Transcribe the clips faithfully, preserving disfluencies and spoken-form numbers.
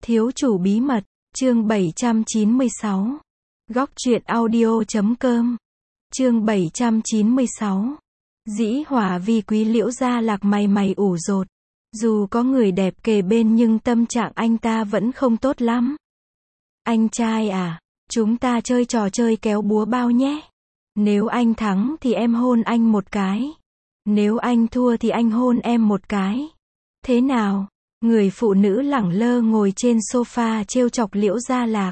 Thiếu chủ bí mật, chương bảy trăm chín mươi sáu. Góc truyện audio chấm com. Chương bảy trăm chín mươi sáu. Dĩ hỏa vi quý. Liễu Gia Lạc mày mày ủ rột. Dù có người đẹp kề bên nhưng tâm trạng anh ta vẫn không tốt lắm. Anh trai à, chúng ta chơi trò chơi kéo búa bao nhé. Nếu anh thắng thì em hôn anh một cái. Nếu anh thua thì anh hôn em một cái. Thế nào? Người phụ nữ lẳng lơ ngồi trên sofa trêu chọc Liễu Gia Lạc.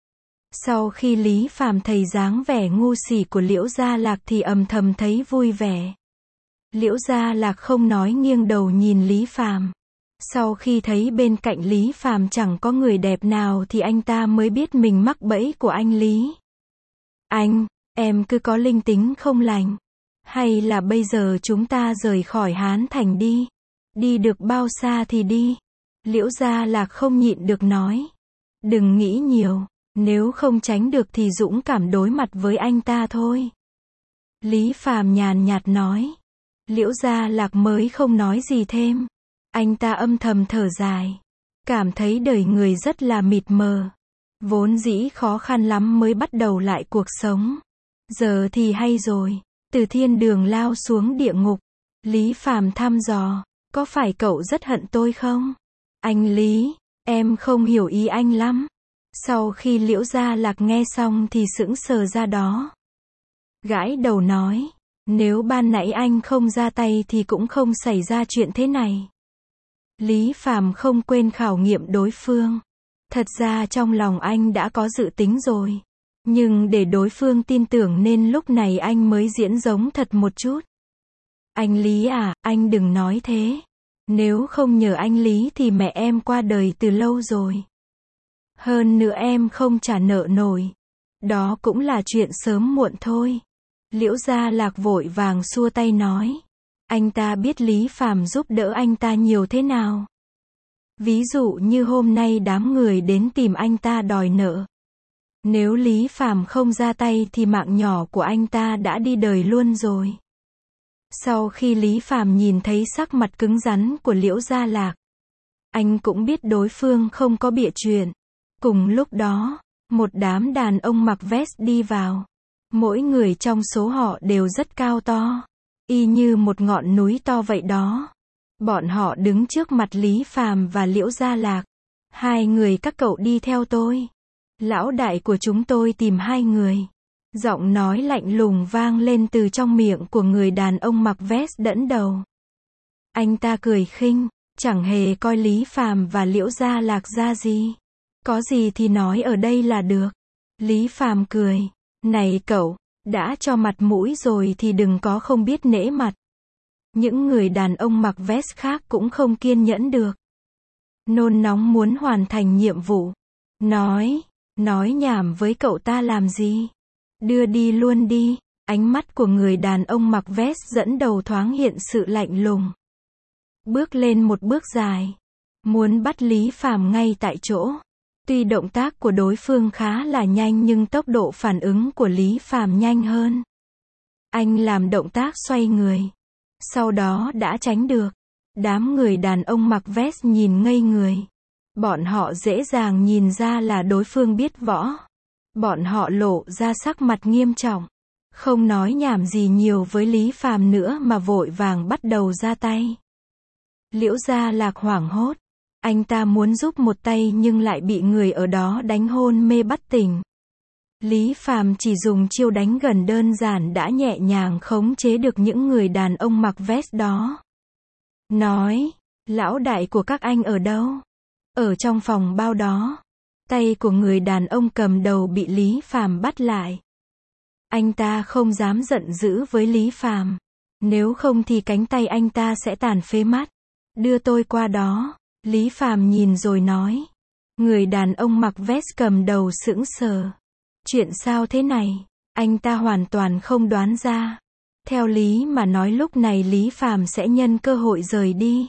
Sau khi Lý Phàm thấy dáng vẻ ngu xuẩn của Liễu Gia Lạc thì âm thầm thấy vui vẻ. Liễu Gia Lạc không nói, nghiêng đầu nhìn Lý Phàm. Sau khi thấy bên cạnh Lý Phàm chẳng có người đẹp nào thì anh ta mới biết mình mắc bẫy của anh Lý. Anh, em cứ có linh tính không lành. Hay là bây giờ chúng ta rời khỏi Hán Thành đi. Đi được bao xa thì đi. Liễu Gia Lạc không nhịn được nói. Đừng nghĩ nhiều, nếu không tránh được thì dũng cảm đối mặt với anh ta thôi. Lý Phàm nhàn nhạt nói. Liễu Gia Lạc mới không nói gì thêm. Anh ta âm thầm thở dài. Cảm thấy đời người rất là mịt mờ. Vốn dĩ khó khăn lắm mới bắt đầu lại cuộc sống. Giờ thì hay rồi, từ thiên đường lao xuống địa ngục. Lý Phàm thăm dò. Có phải cậu rất hận tôi không? Anh Lý, em không hiểu ý anh lắm. Sau khi Liễu Gia Lạc nghe xong thì sững sờ ra đó. Gãi đầu nói, nếu ban nãy anh không ra tay thì cũng không xảy ra chuyện thế này. Lý Phàm không quên khảo nghiệm đối phương. Thật ra trong lòng anh đã có dự tính rồi. Nhưng để đối phương tin tưởng nên lúc này anh mới diễn giống thật một chút. Anh Lý à, anh đừng nói thế. Nếu không nhờ anh Lý thì mẹ em qua đời từ lâu rồi. Hơn nữa em không trả nợ nổi. Đó cũng là chuyện sớm muộn thôi. Liễu Gia Lạc vội vàng xua tay nói. Anh ta biết Lý Phàm giúp đỡ anh ta nhiều thế nào. Ví dụ như hôm nay đám người đến tìm anh ta đòi nợ. Nếu Lý Phàm không ra tay thì mạng nhỏ của anh ta đã đi đời luôn rồi. Sau khi Lý Phàm nhìn thấy sắc mặt cứng rắn của Liễu Gia Lạc, anh cũng biết đối phương không có bịa chuyện. Cùng lúc đó, một đám đàn ông mặc vest đi vào. Mỗi người trong số họ đều rất cao to, y như một ngọn núi to vậy đó. Bọn họ đứng trước mặt Lý Phàm và Liễu Gia Lạc. Hai người các cậu đi theo tôi. Lão đại của chúng tôi tìm hai người. Giọng nói lạnh lùng vang lên từ trong miệng của người đàn ông mặc vest dẫn đầu. Anh ta cười khinh, chẳng hề coi Lý Phàm và Liễu Gia Lạc ra gì. Có gì thì nói ở đây là được. Lý Phàm cười. Này cậu, đã cho mặt mũi rồi thì đừng có không biết nể mặt. Những người đàn ông mặc vest khác cũng không kiên nhẫn được. Nôn nóng muốn hoàn thành nhiệm vụ. Nói, nói nhảm với cậu ta làm gì? Đưa đi luôn đi. Ánh mắt của người đàn ông mặc vest dẫn đầu thoáng hiện sự lạnh lùng. Bước lên một bước dài. Muốn bắt Lý Phàm ngay tại chỗ. Tuy động tác của đối phương khá là nhanh nhưng tốc độ phản ứng của Lý Phàm nhanh hơn. Anh làm động tác xoay người. Sau đó đã tránh được. Đám người đàn ông mặc vest nhìn ngây người. Bọn họ dễ dàng nhìn ra là đối phương biết võ. Bọn họ lộ ra sắc mặt nghiêm trọng. Không nói nhảm gì nhiều với Lý Phàm nữa mà vội vàng bắt đầu ra tay. Liễu Gia Lạc hoảng hốt. Anh ta muốn giúp một tay nhưng lại bị người ở đó đánh hôn mê bất tỉnh. Lý Phàm chỉ dùng chiêu đánh gần đơn giản đã nhẹ nhàng khống chế được những người đàn ông mặc vest đó. Nói, lão đại của các anh ở đâu? Ở trong phòng bao đó. Tay của người đàn ông cầm đầu bị Lý Phàm bắt lại. Anh ta không dám giận dữ với Lý Phàm. Nếu không thì cánh tay anh ta sẽ tàn phế mất. Đưa tôi qua đó. Lý Phàm nhìn rồi nói. Người đàn ông mặc vest cầm đầu sững sờ. Chuyện sao thế này? Anh ta hoàn toàn không đoán ra. Theo lý mà nói lúc này Lý Phàm sẽ nhân cơ hội rời đi.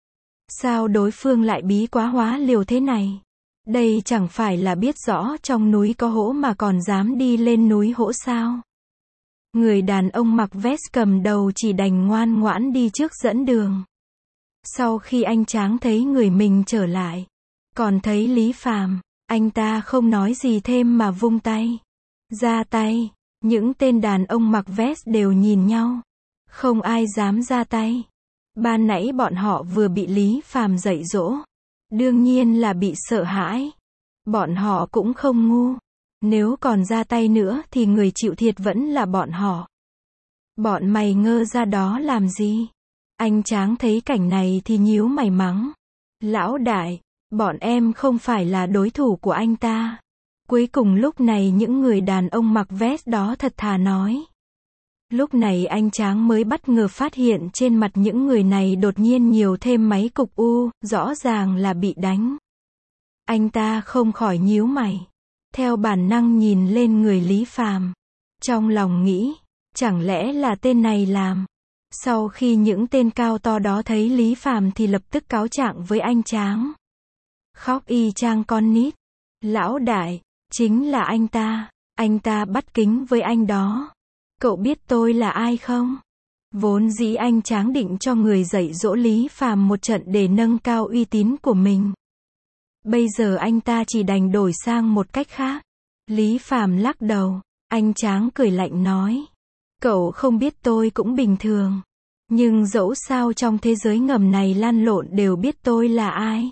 Sao đối phương lại bí quá hóa liều thế này? Đây chẳng phải là biết rõ trong núi có hổ mà còn dám đi lên núi hổ sao? Người đàn ông mặc vest cầm đầu chỉ đành ngoan ngoãn đi trước dẫn đường. Sau khi anh Tráng thấy người mình trở lại, Còn thấy Lý Phàm, anh ta không nói gì thêm mà vung tay. Ra tay, những tên đàn ông mặc vest đều nhìn nhau. Không ai dám ra tay. Ban nãy bọn họ vừa bị Lý Phàm dạy dỗ. Đương nhiên là bị sợ hãi. Bọn họ cũng không ngu. Nếu còn ra tay nữa thì người chịu thiệt vẫn là bọn họ. Bọn mày ngơ ra đó làm gì? Anh Tráng thấy cảnh này thì nhíu mày mắng. Lão đại, bọn em không phải là đối thủ của anh ta. Cuối cùng lúc này những người đàn ông mặc vest đó thật thà nói. Lúc này anh Tráng mới bất ngờ phát hiện trên mặt những người này đột nhiên nhiều thêm mấy cục u, rõ ràng là bị đánh. Anh ta không khỏi nhíu mày. Theo bản năng nhìn lên người Lý Phàm. Trong lòng nghĩ, chẳng lẽ là tên này làm. Sau khi những tên cao to đó thấy Lý Phàm thì lập tức cáo trạng với anh Tráng. Khóc y chang con nít. Lão đại, chính là anh ta. Anh ta bắt kính với anh đó. Cậu biết tôi là ai không? Vốn dĩ anh Tráng định cho người dạy dỗ Lý Phàm một trận để nâng cao uy tín của mình. Bây giờ anh ta chỉ đành đổi sang một cách khác. Lý Phàm lắc đầu. Anh Tráng cười lạnh nói. Cậu không biết tôi cũng bình thường. Nhưng dẫu sao trong thế giới ngầm này lan lộn đều biết tôi là ai.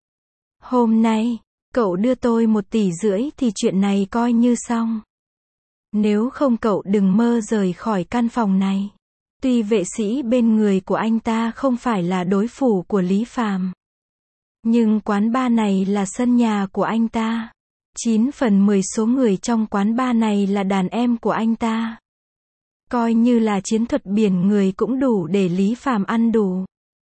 Hôm nay, cậu đưa tôi một tỷ rưỡi thì chuyện này coi như xong. Nếu không cậu đừng mơ rời khỏi căn phòng này. Tuy vệ sĩ bên người của anh ta không phải là đối thủ của Lý Phàm. Nhưng quán bar này là sân nhà của anh ta. chín phần mười số người trong quán bar này là đàn em của anh ta. Coi như là chiến thuật biển người cũng đủ để Lý Phàm ăn đủ.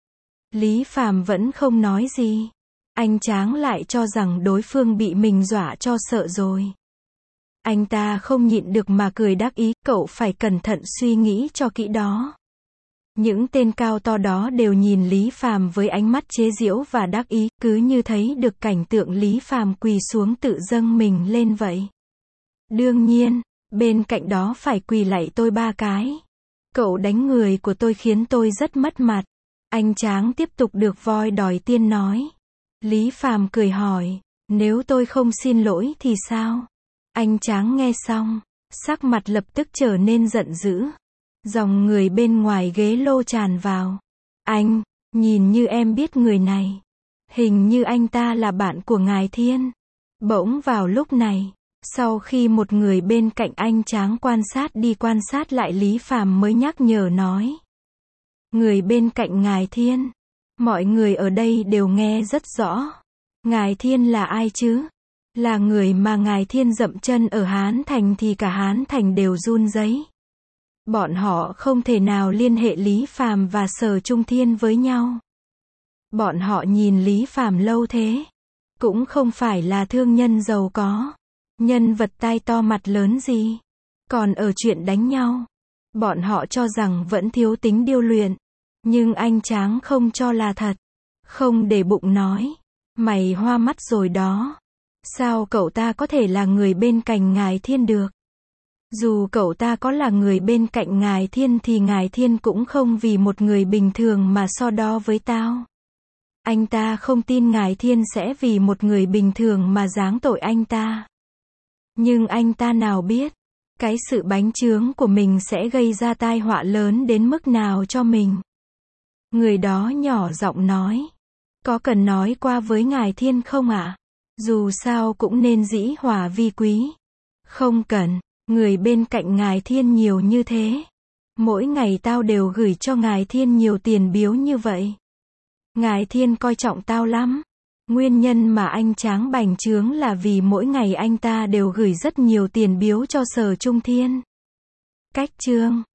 Lý Phàm vẫn không nói gì. Anh Tráng lại cho rằng đối phương bị mình dọa cho sợ rồi. Anh ta không nhịn được mà cười đắc ý, cậu phải cẩn thận suy nghĩ cho kỹ đó. Những tên cao to đó đều nhìn Lý Phàm với ánh mắt chế giễu và đắc ý, cứ như thấy được cảnh tượng Lý Phàm quỳ xuống tự dâng mình lên vậy. Đương nhiên, bên cạnh đó phải quỳ lạy tôi ba cái. Cậu đánh người của tôi khiến tôi rất mất mặt. Anh Tráng tiếp tục được voi đòi tiên nói. Lý Phàm cười hỏi, nếu tôi không xin lỗi thì sao? Anh Tráng nghe xong, sắc mặt lập tức trở nên giận dữ. Dòng người bên ngoài ghế lô tràn vào. Anh, nhìn như em biết người này. Hình như anh ta là bạn của ngài Thiên. Bỗng vào lúc này, sau khi một người bên cạnh anh Tráng quan sát đi quan sát lại Lý Phàm mới nhắc nhở nói. Người bên cạnh ngài Thiên. Mọi người ở đây đều nghe rất rõ. Ngài Thiên là ai chứ? Là người mà ngài Thiên dậm chân ở Hán Thành thì cả Hán Thành đều run rẩy. Bọn họ không thể nào liên hệ Lý Phàm và Sở Trung Thiên với nhau. Bọn họ nhìn Lý Phàm lâu thế. Cũng không phải là thương nhân giàu có. Nhân vật tai to mặt lớn gì. Còn ở chuyện đánh nhau. Bọn họ cho rằng vẫn thiếu tính điêu luyện. Nhưng anh Tráng không cho là thật. Không để bụng nói. Mày hoa mắt rồi đó. Sao cậu ta có thể là người bên cạnh ngài Thiên được? Dù cậu ta có là người bên cạnh ngài Thiên thì ngài Thiên cũng không vì một người bình thường mà so đo với tao. Anh ta không tin ngài Thiên sẽ vì một người bình thường mà giáng tội anh ta. Nhưng anh ta nào biết, cái sự bánh chướng của mình sẽ gây ra tai họa lớn đến mức nào cho mình. Người đó nhỏ giọng nói. Có cần nói qua với ngài Thiên không ạ? Dù sao cũng nên dĩ hòa vi quý. Không cần, người bên cạnh ngài Thiên nhiều như thế. Mỗi ngày tao đều gửi cho ngài Thiên nhiều tiền biếu như vậy. Ngài Thiên coi trọng tao lắm. Nguyên nhân mà anh Tráng bành trướng là vì mỗi ngày anh ta đều gửi rất nhiều tiền biếu cho Sở Trung Thiên. Cách chương